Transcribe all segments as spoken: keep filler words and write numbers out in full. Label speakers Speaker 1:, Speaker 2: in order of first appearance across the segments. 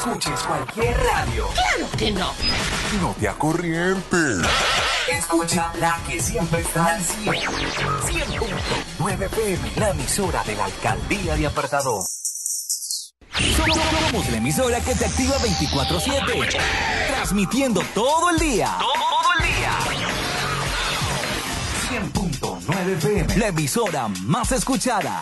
Speaker 1: escuches cualquier radio.
Speaker 2: ¡Claro que no!
Speaker 3: No te acorrientes.
Speaker 1: Escucha la que siempre está al cien. cien punto nueve F M, la emisora de la Alcaldía de Apartadó. Somos la emisora que te activa veinticuatro siete. Transmitiendo todo el día. Todo el día. cien punto nueve F M, la emisora más escuchada.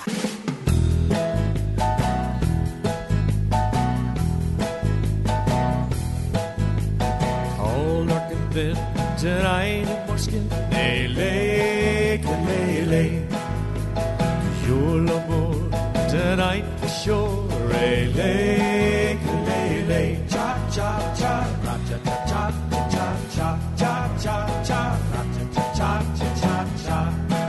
Speaker 4: All dark and thin, tonight in more skin. Lele, lele, your l'amour tonight for sure. Lele, lele, cha cha cha, cha cha cha cha cha cha cha cha, cha cha cha cha.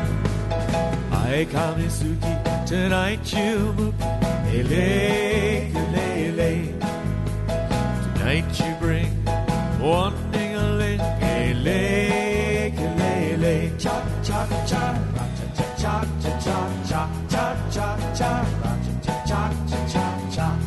Speaker 4: I Kamisuki, tonight you move. Lele, lele, tonight you bring one ding-a-ling, lele, lele, cha cha cha, cha cha cha cha cha cha cha cha, cha cha cha cha cha.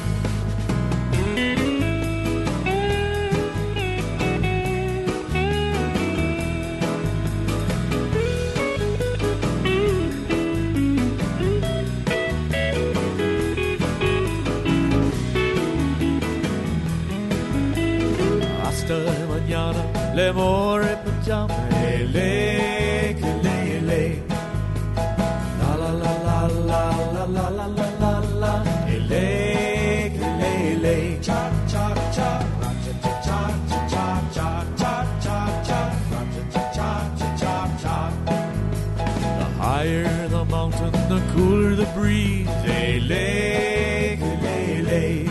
Speaker 4: Hasta mañana, le more pajama, le, le, le. La la la la la la la la la la, le, le, le. Cha cha cha, cha cha cha cha cha cha cha cha, cha cha cha cha cha. The higher the mountain, the cooler the breeze, le, le, le.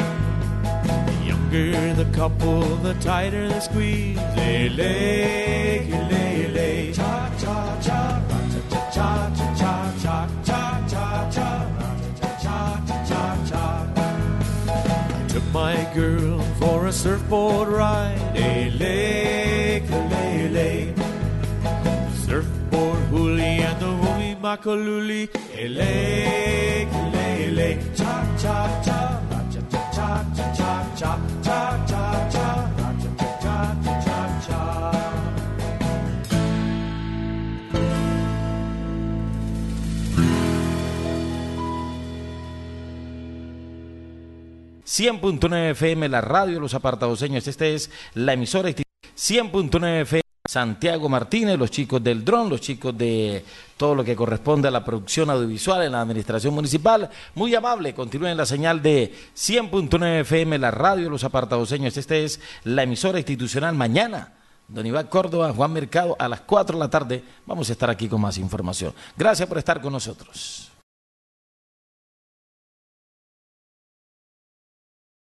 Speaker 4: The couple, the tighter the squeeze. Lele, lele, cha cha cha, cha cha cha cha cha cha cha cha cha cha cha. I took my girl for a surfboard ride. Lele, lele, surfboard hoolie and the woolly makaluli. Lele, lele, cha cha cha. Cha cha cha cha cha cha cha cha cha cha cha.
Speaker 5: cien punto nueve F M, la radio de los apartadoseños. Este es la emisora cien punto nueve F M. Santiago Martínez, los chicos del dron, los chicos de todo lo que corresponde a la producción audiovisual en la administración municipal. Muy amable, continúen la señal de cien punto nueve F M, la radio de los apartadoseños. Este es la emisora institucional. Mañana, don Iván Córdoba, Juan Mercado, a las cuatro de la tarde vamos a estar aquí con más información. Gracias por estar con nosotros.